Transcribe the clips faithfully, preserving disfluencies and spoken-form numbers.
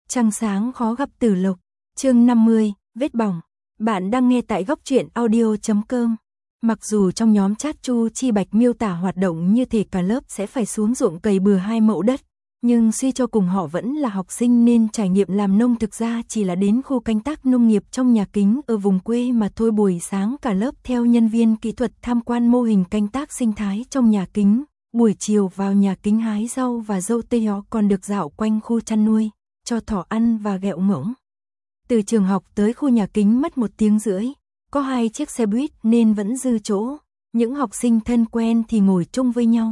Trăng sáng khó gặp Tử Lộc, chương năm mươi, vết bỏng. Bạn đang nghe tại góc truyện audio chấm com. Mặc dù trong nhóm chat Chu Chi Bạch miêu tả hoạt động như thể cả lớp sẽ phải xuống ruộng cày bừa hai mẫu đất, nhưng suy cho cùng họ vẫn là học sinh nên trải nghiệm làm nông thực ra chỉ là đến khu canh tác nông nghiệp trong nhà kính ở vùng quê mà thôi. Buổi sáng cả lớp theo nhân viên kỹ thuật tham quan mô hình canh tác sinh thái trong nhà kính, buổi chiều vào nhà kính hái rau và dâu tây họ còn được dạo quanh khu chăn nuôi, cho thỏ ăn và ghẹo ngỗng. Từ trường học tới khu nhà kính mất một tiếng rưỡi, có hai chiếc xe buýt nên vẫn dư chỗ, những học sinh thân quen thì ngồi chung với nhau.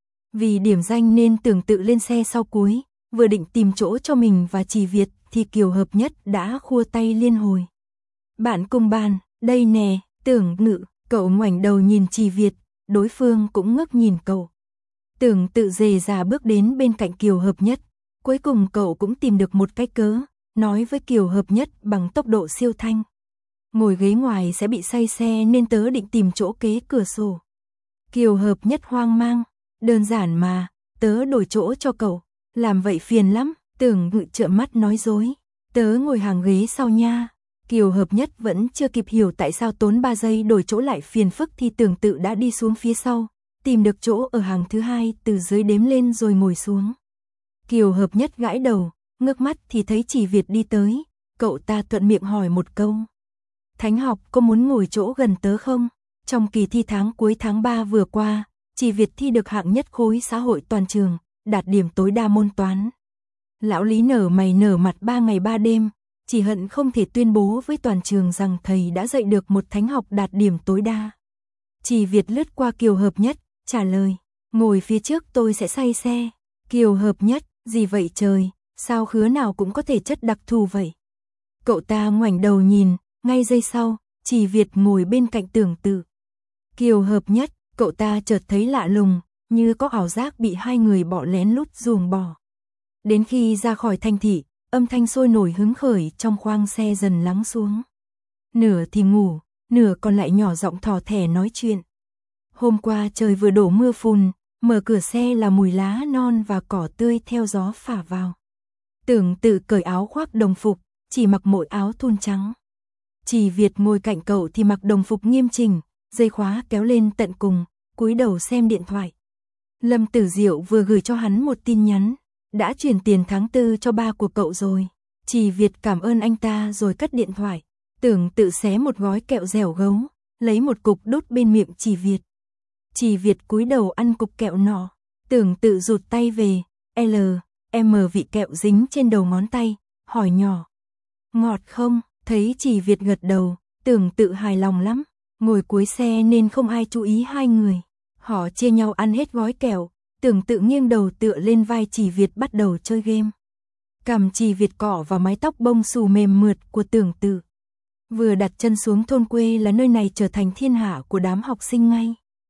Vì điểm danh nên Tưởng tự lên xe sau cuối, vừa định tìm chỗ cho mình và Chỉ Việt thì Kiều Hợp Nhất đã khua tay liên hồi. Bạn cùng bàn, đây nè, Tưởng Ngự, cậu ngoảnh đầu nhìn Chỉ Việt, đối phương cũng ngước nhìn cậu. Tưởng tự dề dà bước đến bên cạnh Kiều Hợp Nhất, cuối cùng cậu cũng tìm được một cái cớ, nói với Kiều Hợp Nhất bằng tốc độ siêu thanh. Ngồi ghế ngoài sẽ bị say xe nên tớ định tìm chỗ kế cửa sổ. Kiều Hợp Nhất hoang mang, đơn giản mà, tớ đổi chỗ cho cậu, làm vậy phiền lắm. Tưởng Ngự trợn mắt nói dối, tớ ngồi hàng ghế sau nha. Kiều Hợp Nhất vẫn chưa kịp hiểu tại sao tốn ba giây đổi chỗ lại phiền phức thì Tưởng tự đã đi xuống phía sau, tìm được chỗ ở hàng thứ hai từ dưới đếm lên rồi ngồi xuống. Kiều Hợp Nhất gãi đầu, ngước mắt thì thấy Chỉ Việt đi tới, cậu ta thuận miệng hỏi một câu. Thánh học có muốn ngồi chỗ gần tớ không? Trong kỳ thi tháng cuối tháng ba vừa qua, Chỉ Việt thi được hạng nhất khối xã hội toàn trường, đạt điểm tối đa môn toán. Lão Lý nở mày nở mặt ba ngày ba đêm, chỉ hận không thể tuyên bố với toàn trường rằng thầy đã dạy được một thánh học đạt điểm tối đa. Chỉ Việt lướt qua Kiều Hợp Nhất, trả lời, ngồi phía trước tôi sẽ say xe. Kiều Hợp Nhất, gì vậy trời, sao khứa nào cũng có thể chất đặc thù vậy? Cậu ta ngoảnh đầu nhìn, ngay giây sau, Chỉ Việt ngồi bên cạnh Tưởng tự. Kiều Hợp Nhất, cậu ta chợt thấy lạ lùng, như có ảo giác bị hai người bỏ lén lút ruồng bỏ. Đến khi ra khỏi thành thị, âm thanh sôi nổi hứng khởi trong khoang xe dần lắng xuống. Nửa thì ngủ, nửa còn lại nhỏ giọng thỏ thẻ nói chuyện. Hôm qua trời vừa đổ mưa phùn, mở cửa xe là mùi lá non và cỏ tươi theo gió phả vào. Tưởng tự cởi áo khoác đồng phục, chỉ mặc mỗi áo thun trắng. Chỉ Việt ngồi cạnh cậu thì mặc đồng phục nghiêm chỉnh, dây khóa kéo lên tận cùng, cúi đầu xem điện thoại. Lâm Tử Diệu vừa gửi cho hắn một tin nhắn, đã chuyển tiền tháng tư cho ba của cậu rồi. Chỉ Việt cảm ơn anh ta rồi cất điện thoại. Tưởng tự xé một gói kẹo dẻo gấu, lấy một cục đút bên miệng Chỉ Việt. Chỉ Việt cúi đầu ăn cục kẹo nọ, Tưởng tự rụt tay về, L, M vị kẹo dính trên đầu ngón tay, hỏi nhỏ. Ngọt không? Thấy Chỉ Việt gật đầu, Tưởng tự hài lòng lắm, ngồi cuối xe nên không ai chú ý hai người. Họ chia nhau ăn hết gói kẹo, Tưởng tự nghiêng đầu tựa lên vai Chỉ Việt bắt đầu chơi game. Cằm Chỉ Việt cọ vào mái tóc bông xù mềm mượt của Tưởng tự. Vừa đặt chân xuống thôn quê là nơi này trở thành thiên hạ của đám học sinh ngay.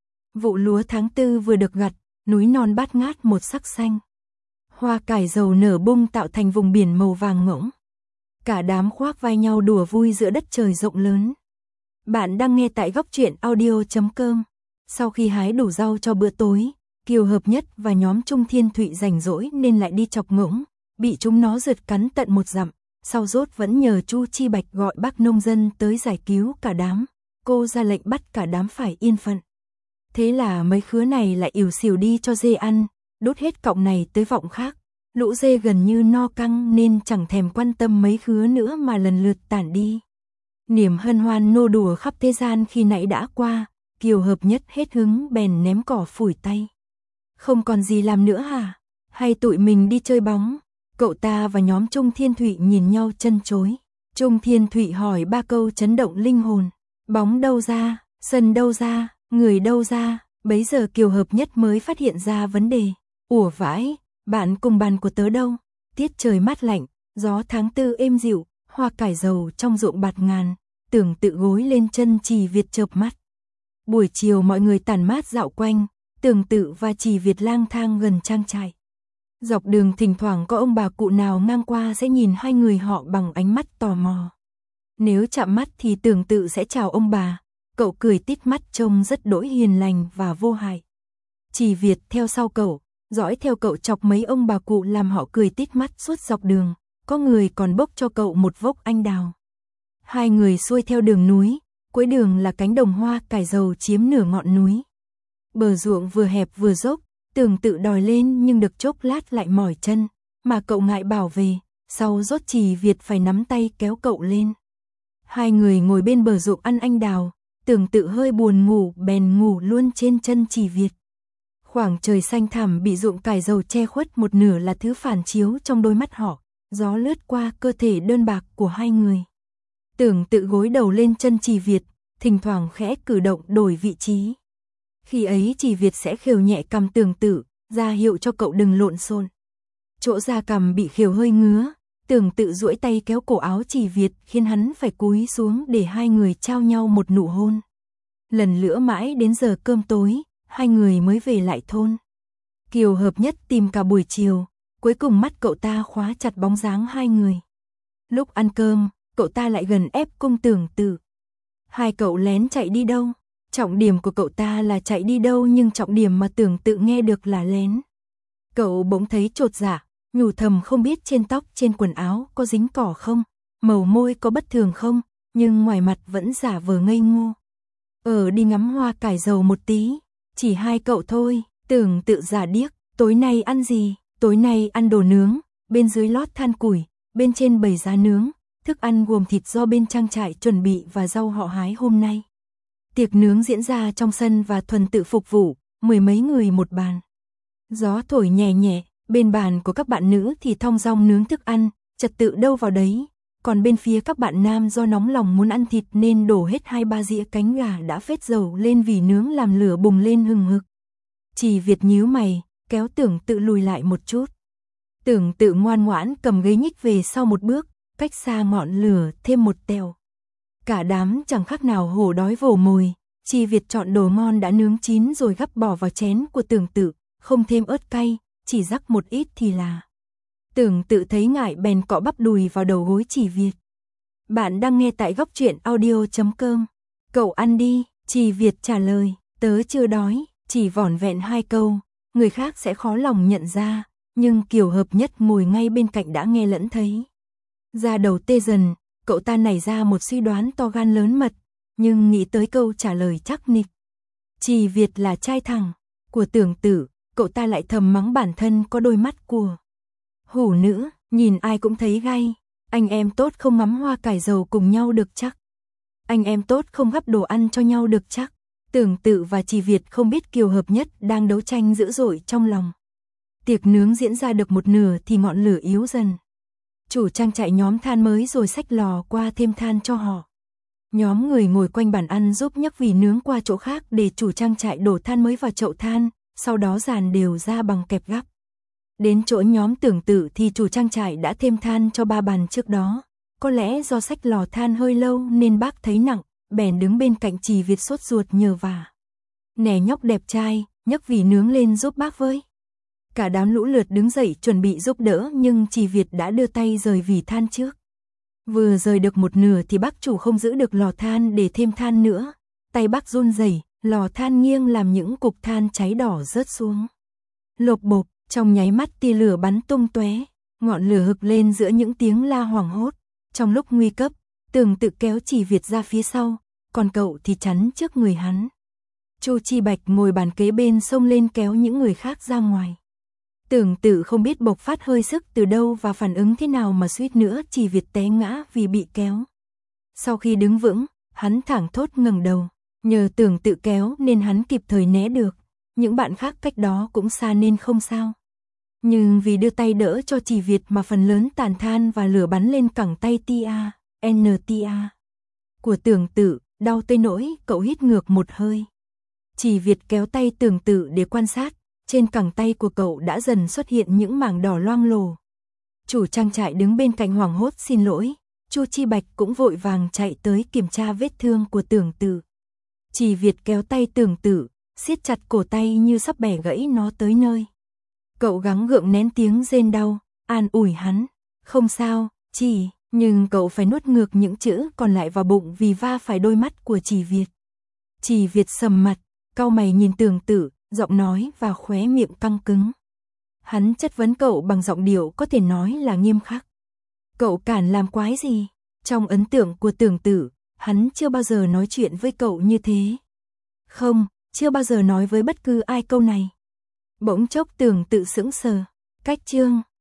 Vụ lúa tháng tư vừa được gặt, núi non bát ngát một sắc xanh. Hoa cải dầu nở bung tạo thành vùng biển màu vàng ngỗng. Cả đám khoác vai nhau đùa vui giữa đất trời rộng lớn. Bạn đang nghe tại góc truyện audio chấm com. Sau khi hái đủ rau cho bữa tối, Kiều Hợp Nhất và nhóm Trung Thiên Thụy rảnh rỗi nên lại đi chọc ngỗng, bị chúng nó rượt cắn tận một dặm. Sau rốt vẫn nhờ Chu Chi Bạch gọi bác nông dân tới giải cứu cả đám. Cô ra lệnh bắt cả đám phải yên phận. Thế là mấy khứa này lại ỉu xìu đi cho dê ăn, đốt hết cọng này tới vọng khác. Lũ dê gần như no căng nên chẳng thèm quan tâm mấy khứa nữa mà lần lượt tản đi. Niềm hân hoan nô đùa khắp thế gian khi nãy đã qua, Kiều Hợp Nhất hết hứng bèn ném cỏ phủi tay. Không còn gì làm nữa hả? Hay tụi mình đi chơi bóng? Cậu ta và nhóm Trung Thiên Thụy nhìn nhau chân chối. Trung Thiên Thụy hỏi ba câu chấn động linh hồn. Bóng đâu ra? Sân đâu ra? Người đâu ra? Bấy giờ Kiều Hợp Nhất mới phát hiện ra vấn đề. Ủa vãi, bạn cùng bàn của tớ đâu? Tiết trời mát lạnh, gió tháng tư êm dịu, hoa cải dầu trong ruộng bạt ngàn. Tưởng tự gối lên chân Chỉ Việt chợp mắt. Buổi chiều mọi người tản mát dạo quanh, Tưởng tự và Chỉ Việt lang thang gần trang trại. Dọc đường thỉnh thoảng có ông bà cụ nào ngang qua sẽ nhìn hai người họ bằng ánh mắt tò mò. Nếu chạm mắt thì Tưởng tự sẽ chào ông bà, cậu cười tít mắt trông rất đỗi hiền lành và vô hại. Chỉ Việt theo sau cậu, dõi theo cậu chọc mấy ông bà cụ làm họ cười tít mắt suốt dọc đường, có người còn bốc cho cậu một vốc anh đào. Hai người xuôi theo đường núi, cuối đường là cánh đồng hoa cải dầu chiếm nửa ngọn núi. Bờ ruộng vừa hẹp vừa dốc, Tưởng Tự đòi lên nhưng được chốc lát lại mỏi chân, mà cậu ngại bảo về, sau rốt Trì Việt phải nắm tay kéo cậu lên. Hai người ngồi bên bờ ruộng ăn anh đào, Tưởng Tự hơi buồn ngủ bèn ngủ luôn trên chân Trì Việt. Khoảng trời xanh thẳm bị ruộng cải dầu che khuất một nửa là thứ phản chiếu trong đôi mắt họ, gió lướt qua cơ thể đơn bạc của hai người. Tưởng Tự gối đầu lên chân Trì Việt, thỉnh thoảng khẽ cử động đổi vị trí. Khi ấy Trì Việt sẽ khều nhẹ cằm Tưởng Tự, ra hiệu cho cậu đừng lộn xộn. Chỗ da cằm bị khều hơi ngứa, Tưởng Tự duỗi tay kéo cổ áo Trì Việt khiến hắn phải cúi xuống để hai người trao nhau một nụ hôn. Lần nữa mãi đến giờ cơm tối, hai người mới về lại thôn. Kiều Hợp Nhất tìm cả buổi chiều, cuối cùng mắt cậu ta khóa chặt bóng dáng hai người. Lúc ăn cơm, cậu ta lại gần ép cung Tưởng Tự. Hai cậu lén chạy đi đâu? Trọng điểm của cậu ta là chạy đi đâu nhưng trọng điểm mà Tưởng Tự nghe được là lén. Cậu bỗng thấy chột dạ, nhủ thầm không biết trên tóc trên quần áo có dính cỏ không, màu môi có bất thường không, nhưng ngoài mặt vẫn giả vờ ngây ngô. Ở đi ngắm hoa cải dầu một tí, chỉ hai cậu thôi. Tưởng Tự giả điếc, tối nay ăn gì? Tối nay ăn đồ nướng, bên dưới lót than củi, bên trên bày giá nướng, thức ăn gồm thịt do bên trang trại chuẩn bị và rau họ hái hôm nay. Tiệc nướng diễn ra trong sân và thuần tự phục vụ, mười mấy người một bàn. Gió thổi nhẹ nhẹ, bên bàn của các bạn nữ thì thong dong nướng thức ăn, trật tự đâu vào đấy, còn bên phía các bạn nam do nóng lòng muốn ăn thịt nên đổ hết hai ba dĩa cánh gà đã phết dầu lên vì nướng làm lửa bùng lên hừng hực. Trì Việt nhíu mày, kéo Tưởng Tự lùi lại một chút. Tưởng Tự ngoan ngoãn cầm ghế nhích về sau một bước, cách xa ngọn lửa thêm một tèo. Cả đám chẳng khác nào hổ đói vồ mồi, Trì Việt chọn đồ ngon đã nướng chín rồi gắp bỏ vào chén của Tưởng Tự, không thêm ớt cay, chỉ rắc một ít thì là. Tưởng Tự thấy ngại bèn cọ bắp đùi vào đầu gối Trì Việt. Bạn đang nghe tại góc truyện audio chấm com. Cậu ăn đi, Trì Việt trả lời, tớ chưa đói, chỉ vỏn vẹn hai câu, người khác sẽ khó lòng nhận ra, nhưng Kiều Hợp Nhất ngồi ngay bên cạnh đã nghe lẫn thấy. Da đầu tê dần, cậu ta nảy ra một suy đoán to gan lớn mật, nhưng nghĩ tới câu trả lời chắc nịch. Trì Việt là trai thẳng của Tưởng Tự, cậu ta lại thầm mắng bản thân có đôi mắt của hủ nữ, nhìn ai cũng thấy gay. Anh em tốt không ngắm hoa cải dầu cùng nhau được chắc. Anh em tốt không gắp đồ ăn cho nhau được chắc. Tưởng Tự và Trì Việt không biết Kiều Hợp Nhất đang đấu tranh dữ dội trong lòng. Tiệc nướng diễn ra được một nửa thì ngọn lửa yếu dần. Chủ trang trại nhóm than mới rồi xách lò qua thêm than cho họ. Nhóm người ngồi quanh bàn ăn giúp nhấc vỉ nướng qua chỗ khác để chủ trang trại đổ than mới vào chậu than, sau đó dàn đều ra bằng kẹp gắp. Đến chỗ nhóm Tưởng Tự thì chủ trang trại đã thêm than cho ba bàn trước đó. Có lẽ do xách lò than hơi lâu nên bác thấy nặng, bèn đứng bên cạnh Trì Việt sốt ruột nhờ vả. Nè nhóc đẹp trai, nhấc vỉ nướng lên giúp bác với. Cả đám lũ lượt đứng dậy chuẩn bị giúp đỡ nhưng Trì Việt đã đưa tay rời vỉ than trước. Vừa rời được một nửa thì bác chủ không giữ được lò than để thêm than nữa. Tay bác run rẩy, lò than nghiêng làm những cục than cháy đỏ rớt xuống. Lộp bộp, trong nháy mắt tia lửa bắn tung tóe, ngọn lửa hực lên giữa những tiếng la hoảng hốt. Trong lúc nguy cấp, Tưởng Tự kéo Trì Việt ra phía sau, còn cậu thì chắn trước người hắn. Chu Chi Bạch ngồi bàn kế bên xông lên kéo những người khác ra ngoài. Tưởng Tự không biết bộc phát hơi sức từ đâu và phản ứng thế nào mà suýt nữa Trì Việt té ngã vì bị kéo. Sau khi đứng vững, hắn thẳng thốt ngẩng đầu, nhờ Tưởng Tự kéo nên hắn kịp thời né được, những bạn khác cách đó cũng xa nên không sao. Nhưng vì đưa tay đỡ cho Trì Việt mà phần lớn tàn than và lửa bắn lên cẳng tay tia, en tia của Tưởng Tự, đau tới nỗi cậu hít ngược một hơi. Trì Việt kéo tay Tưởng Tự để quan sát, trên cẳng tay của cậu đã dần xuất hiện những mảng đỏ loang lổ. Chủ trang trại đứng bên cạnh hoảng hốt xin lỗi, Chu Chi Bạch cũng vội vàng chạy tới kiểm tra vết thương của Tưởng Tự. Trì Việt kéo tay Tưởng Tự, siết chặt cổ tay như sắp bẻ gãy nó tới nơi. Cậu gắng gượng nén tiếng rên đau, an ủi hắn, không sao, Trì, nhưng cậu phải nuốt ngược những chữ còn lại vào bụng vì va phải đôi mắt của Trì Việt. Trì Việt sầm mặt, cau mày nhìn Tưởng Tự, giọng nói và khóe miệng căng cứng. Hắn chất vấn cậu bằng giọng điệu có thể nói là nghiêm khắc. Cậu cản làm quái gì? Trong ấn tượng của Tưởng Tử, hắn chưa bao giờ nói chuyện với cậu như thế. Không, chưa bao giờ nói với bất cứ ai câu này. Bỗng chốc Tưởng Tự sững sờ. Cách chương